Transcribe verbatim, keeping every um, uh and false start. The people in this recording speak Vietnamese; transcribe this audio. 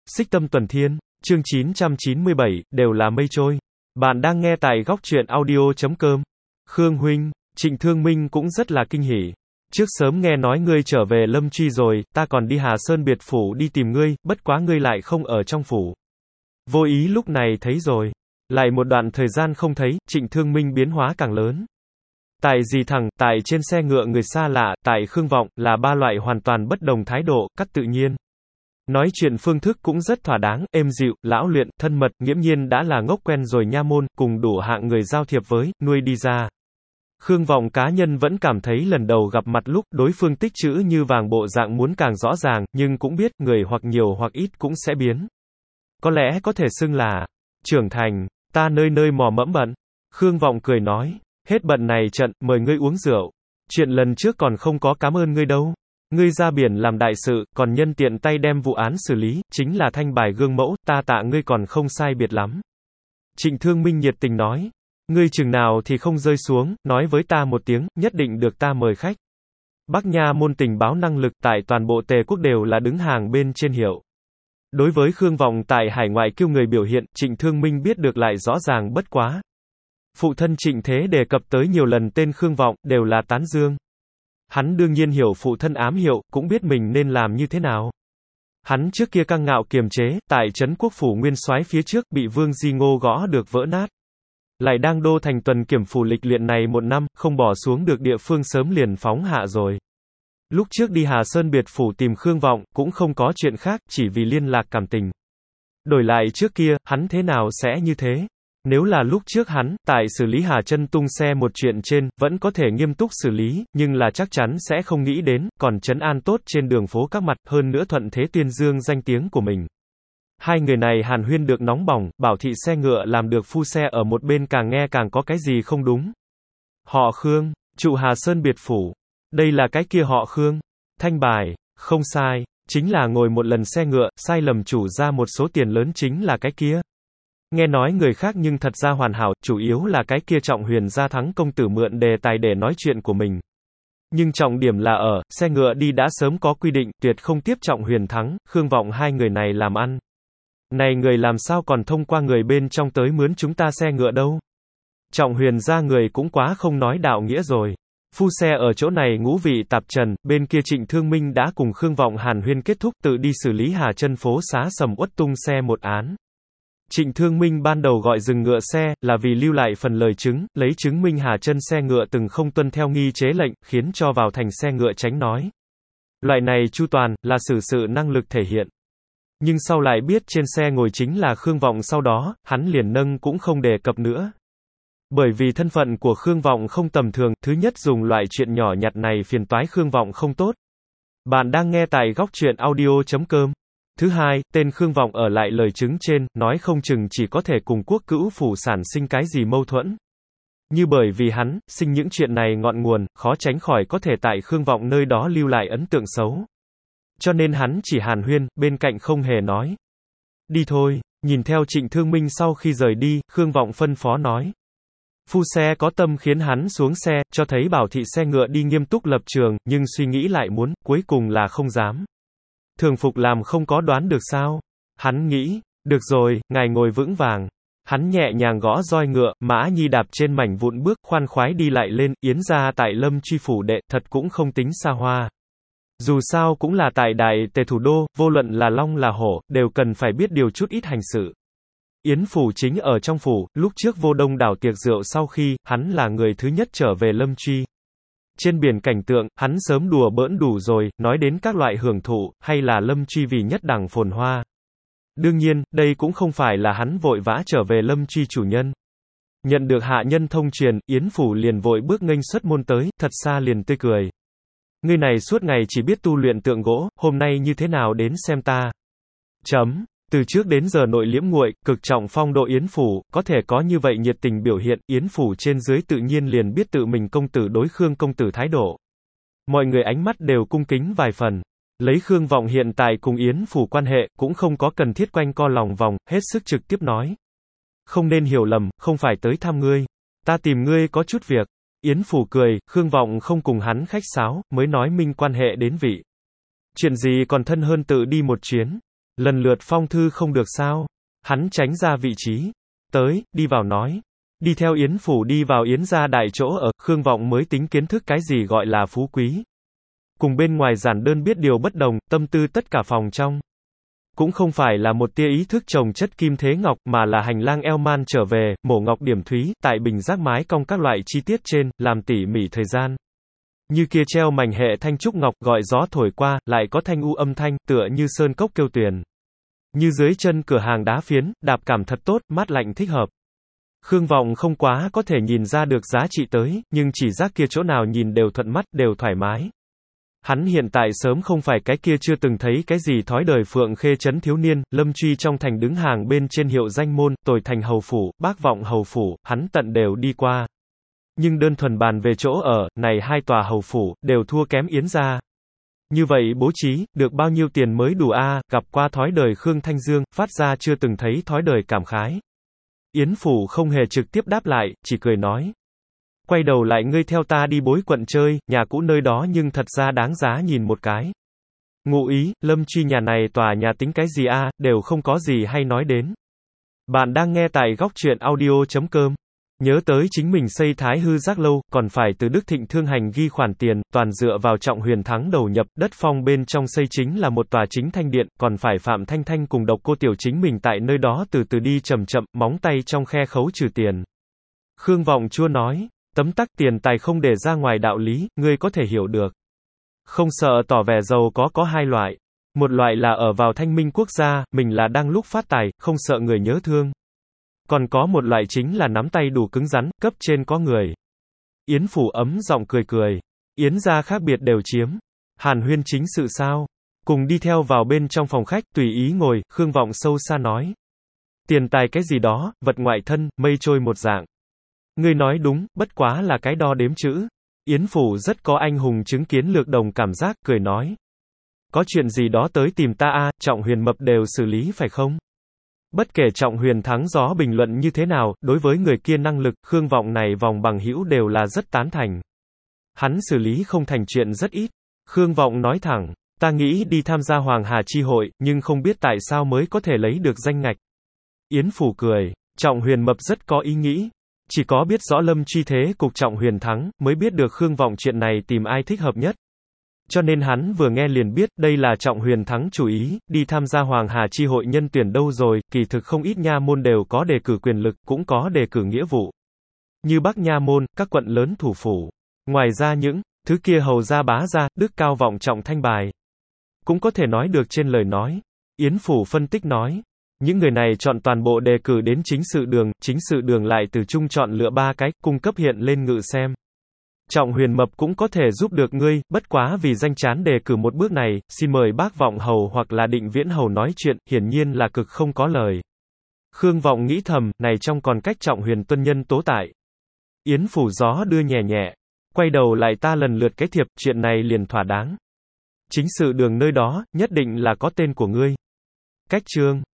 Xích Tâm Tuần Thiên, chương chín trăm chín mươi bảy, đều là mây trôi. Bạn đang nghe tại góc truyện audio chấm com. Khương huynh, Trịnh Thương Minh cũng rất là kinh hỉ. Trước sớm nghe nói ngươi trở về Lâm Truy rồi, ta còn đi Hà Sơn biệt phủ đi tìm ngươi, bất quá ngươi lại không ở trong phủ. Vô ý lúc này thấy rồi. Lại một đoạn thời gian không thấy, Trịnh Thương Minh biến hóa càng lớn. Tại dì thằng, tại trên xe ngựa người xa lạ, tại Khương Vọng, là ba loại hoàn toàn bất đồng thái độ, cắt tự nhiên. Nói chuyện phương thức cũng rất thỏa đáng, êm dịu, lão luyện, thân mật, nghiễm nhiên đã là ngốc quen rồi nha môn, cùng đủ hạng người giao thiệp với, nuôi đi ra. Khương Vọng cá nhân vẫn cảm thấy lần đầu gặp mặt lúc, đối phương tích chữ như vàng bộ dạng muốn càng rõ ràng, nhưng cũng biết, người hoặc nhiều hoặc ít cũng sẽ biến. Có lẽ có thể xưng là, trưởng thành, ta nơi nơi mò mẫm bận. Khương Vọng cười nói, hết bận này trận, mời ngươi uống rượu. Chuyện lần trước còn không có cảm ơn ngươi đâu. Ngươi ra biển làm đại sự, còn nhân tiện tay đem vụ án xử lý, chính là thanh bài gương mẫu, ta tạ ngươi còn không sai biệt lắm. Trịnh Thương Minh nhiệt tình nói, ngươi chừng nào thì không rơi xuống, nói với ta một tiếng, nhất định được ta mời khách. Bắc Nha môn tình báo năng lực tại toàn bộ Tề quốc đều là đứng hàng bên trên hiệu. Đối với Khương Vọng tại hải ngoại kêu người biểu hiện, Trịnh Thương Minh biết được lại rõ ràng bất quá. Phụ thân Trịnh Thế đề cập tới nhiều lần tên Khương Vọng, đều là tán dương. Hắn đương nhiên hiểu phụ thân ám hiệu, cũng biết mình nên làm như thế nào. Hắn trước kia căng ngạo kiềm chế, tại trấn quốc phủ nguyên soái phía trước, bị Vương Di Ngô gõ được vỡ nát. Lại đang đô thành tuần kiểm phủ lịch luyện này một năm, không bỏ xuống được địa phương sớm liền phóng hạ rồi. Lúc trước đi Hà Sơn biệt phủ tìm Khương Vọng, cũng không có chuyện khác, chỉ vì liên lạc cảm tình. Đổi lại trước kia, hắn thế nào sẽ như thế? Nếu là lúc trước hắn, tại xử lý Hà Chân tung xe một chuyện trên, vẫn có thể nghiêm túc xử lý, nhưng là chắc chắn sẽ không nghĩ đến, còn trấn an tốt trên đường phố các mặt, hơn nữa thuận thế tuyên dương danh tiếng của mình. Hai người này hàn huyên được nóng bỏng, bảo thị xe ngựa làm được phu xe ở một bên càng nghe càng có cái gì không đúng. Họ Khương, trụ Hà Sơn biệt phủ. Đây là cái kia họ Khương. Thanh bài, không sai, chính là ngồi một lần xe ngựa, sai lầm chủ ra một số tiền lớn chính là cái kia. Nghe nói người khác nhưng thật ra hoàn hảo, chủ yếu là cái kia Trọng Huyền gia thắng công tử mượn đề tài để nói chuyện của mình. Nhưng trọng điểm là ở, xe ngựa đi đã sớm có quy định, tuyệt không tiếp Trọng Huyền thắng, Khương Vọng hai người này làm ăn. Này người làm sao còn thông qua người bên trong tới mướn chúng ta xe ngựa đâu. Trọng Huyền gia người cũng quá không nói đạo nghĩa rồi. Phu xe ở chỗ này ngũ vị tạp trần, bên kia Trịnh Thương Minh đã cùng Khương Vọng hàn huyên kết thúc tự đi xử lý Hà Chân phố xá sầm uất tung xe một án. Trịnh Thương Minh ban đầu gọi dừng ngựa xe, là vì lưu lại phần lời chứng, lấy chứng minh Hà Chân xe ngựa từng không tuân theo nghi chế lệnh, khiến cho vào thành xe ngựa tránh nói. Loại này chu toàn, là xử sự năng lực thể hiện. Nhưng sau lại biết trên xe ngồi chính là Khương Vọng sau đó, hắn liền nâng cũng không đề cập nữa. Bởi vì thân phận của Khương Vọng không tầm thường, thứ nhất dùng loại chuyện nhỏ nhặt này phiền toái Khương Vọng không tốt. Bạn đang nghe tại góc truyện audio chấm com. Thứ hai, tên Khương Vọng ở lại lời chứng trên, nói không chừng chỉ có thể cùng quốc cữu phủ sản sinh cái gì mâu thuẫn. Như bởi vì hắn, sinh những chuyện này ngọn nguồn, khó tránh khỏi có thể tại Khương Vọng nơi đó lưu lại ấn tượng xấu. Cho nên hắn chỉ hàn huyên, bên cạnh không hề nói. Đi thôi, nhìn theo Trịnh Thương Minh sau khi rời đi, Khương Vọng phân phó nói. Phu xe có tâm khiến hắn xuống xe, cho thấy bảo thị xe ngựa đi nghiêm túc lập trường, nhưng suy nghĩ lại muốn, cuối cùng là không dám. Thường phục làm không có đoán được sao? Hắn nghĩ, được rồi, ngài ngồi vững vàng. Hắn nhẹ nhàng gõ roi ngựa, Mã Nhi đạp trên mảnh vụn bước, khoan khoái đi lại lên, Yến gia tại Lâm Truy phủ đệ, thật cũng không tính xa hoa. Dù sao cũng là tại đại Tề thủ đô, vô luận là long là hổ, đều cần phải biết điều chút ít hành sự. Yến phủ chính ở trong phủ, lúc trước Vô Đông đảo tiệc rượu sau khi, hắn là người thứ nhất trở về Lâm Truy. Trên biển cảnh tượng, hắn sớm đùa bỡn đủ rồi, nói đến các loại hưởng thụ, hay là Lâm Truy vì nhất đẳng phồn hoa. Đương nhiên, đây cũng không phải là hắn vội vã trở về Lâm Truy chủ nhân. Nhận được hạ nhân thông truyền, Yến phủ liền vội bước nghênh xuất môn tới, thật xa liền tươi cười. Ngươi này suốt ngày chỉ biết tu luyện tượng gỗ, hôm nay như thế nào đến xem ta. Chấm. Từ trước đến giờ nội liễm nguội, cực trọng phong độ Yến phủ, có thể có như vậy nhiệt tình biểu hiện, Yến phủ trên dưới tự nhiên liền biết tự mình công tử đối Khương công tử thái độ. Mọi người ánh mắt đều cung kính vài phần. Lấy Khương Vọng hiện tại cùng Yến phủ quan hệ, cũng không có cần thiết quanh co lòng vòng, hết sức trực tiếp nói. Không nên hiểu lầm, không phải tới thăm ngươi. Ta tìm ngươi có chút việc. Yến phủ cười, Khương Vọng không cùng hắn khách sáo, mới nói minh quan hệ đến vị. Chuyện gì còn thân hơn tự đi một chuyến. Lần lượt phong thư không được sao? Hắn tránh ra vị trí. Tới, đi vào nói. Đi theo Yến Phủ đi vào Yến gia đại chỗ ở, Khương Vọng mới tính kiến thức cái gì gọi là phú quý. Cùng bên ngoài giản đơn biết điều bất đồng, tâm tư tất cả phòng trong. Cũng không phải là một tia ý thức trồng chất kim thế ngọc, mà là hành lang eo man trở về, mổ ngọc điểm thúy, tại bình giác mái cong các loại chi tiết trên, làm tỉ mỉ thời gian. Như kia treo mảnh hệ thanh trúc ngọc, gọi gió thổi qua, lại có thanh u âm thanh, tựa như sơn cốc kêu tuyền. Như dưới chân cửa hàng đá phiến, đạp cảm thật tốt, mát lạnh thích hợp. Khương Vọng không quá có thể nhìn ra được giá trị tới, nhưng chỉ giác kia chỗ nào nhìn đều thuận mắt, đều thoải mái. Hắn hiện tại sớm không phải cái kia chưa từng thấy cái gì thói đời Phượng Khê trấn thiếu niên, Lâm Truy trong thành đứng hàng bên trên hiệu danh môn, Tồi Thành hầu phủ, Bác Vọng hầu phủ, hắn tận đều đi qua. Nhưng đơn thuần bàn về chỗ ở, này hai tòa hầu phủ, đều thua kém Yến gia. Như vậy bố trí, được bao nhiêu tiền mới đủ a? Gặp qua thói đời Khương Thanh Dương, phát ra chưa từng thấy thói đời cảm khái. Yến Phủ không hề trực tiếp đáp lại, chỉ cười nói. Quay đầu lại ngươi theo ta đi Bối quận chơi, nhà cũ nơi đó nhưng thật ra đáng giá nhìn một cái. Ngụ ý, Lâm Truy nhà này tòa nhà tính cái gì a, đều không có gì hay nói đến. Bạn đang nghe tại góc truyện audio chấm com. Nhớ tới chính mình xây Thái Hư Giác Lâu, còn phải từ Đức Thịnh Thương Hành ghi khoản tiền, toàn dựa vào Trọng Huyền Thắng đầu nhập, đất phong bên trong xây chính là một tòa chính thanh điện, còn phải Phạm Thanh Thanh cùng Độc Cô Tiểu chính mình tại nơi đó từ từ đi chậm chậm, móng tay trong khe khấu trừ tiền. Khương Vọng Chua nói, tấm tắc tiền tài không để ra ngoài đạo lý, ngươi có thể hiểu được. Không sợ tỏ vẻ giàu có có hai loại. Một loại là ở vào thanh minh quốc gia, mình là đang lúc phát tài, không sợ người nhớ thương. Còn có một loại chính là nắm tay đủ cứng rắn, cấp trên có người. Yến Phủ ấm giọng cười cười. Yến gia khác biệt đều chiếm. Hàn huyên chính sự sao? Cùng đi theo vào bên trong phòng khách, tùy ý ngồi, Khương Vọng sâu xa nói. Tiền tài cái gì đó, vật ngoại thân, mây trôi một dạng. Ngươi nói đúng, bất quá là cái đo đếm chữ. Yến Phủ rất có anh hùng chứng kiến lược đồng cảm giác, cười nói. Có chuyện gì đó tới tìm ta a, Trọng Huyền Mập đều xử lý phải không? Bất kể Trọng Huyền Thắng gió bình luận như thế nào, đối với người kia năng lực, Khương Vọng này vòng bằng hữu đều là rất tán thành. Hắn xử lý không thành chuyện rất ít. Khương Vọng nói thẳng, ta nghĩ đi tham gia Hoàng Hà chi hội, nhưng không biết tại sao mới có thể lấy được danh ngạch. Yến Phủ cười, Trọng Huyền Mập rất có ý nghĩ. Chỉ có biết rõ Lâm Truy thế cục Trọng Huyền Thắng, mới biết được Khương Vọng chuyện này tìm ai thích hợp nhất. Cho nên hắn vừa nghe liền biết, đây là Trọng Huyền Thắng chủ ý, đi tham gia Hoàng Hà chi hội nhân tuyển đâu rồi, kỳ thực không ít nha môn đều có đề cử quyền lực, cũng có đề cử nghĩa vụ. Như Bắc Nha môn, các quận lớn thủ phủ. Ngoài ra những thứ kia hầu gia bá gia, đức cao vọng trọng thanh bài. Cũng có thể nói được trên lời nói. Yến Phủ phân tích nói. Những người này chọn toàn bộ đề cử đến chính sự đường, chính sự đường lại từ chung chọn lựa ba cái, cung cấp hiện lên ngự xem. Trọng Huyền Mập cũng có thể giúp được ngươi, bất quá vì danh chán đề cử một bước này, xin mời Bác Vọng Hầu hoặc là Định Viễn Hầu nói chuyện, hiển nhiên là cực không có lời. Khương Vọng nghĩ thầm, này trong còn cách Trọng Huyền tuân nhân tố tại. Yến Phủ gió đưa nhẹ nhẹ. Quay đầu lại ta lần lượt cái thiệp, chuyện này liền thỏa đáng. Chính sự đường nơi đó, nhất định là có tên của ngươi. Cách chương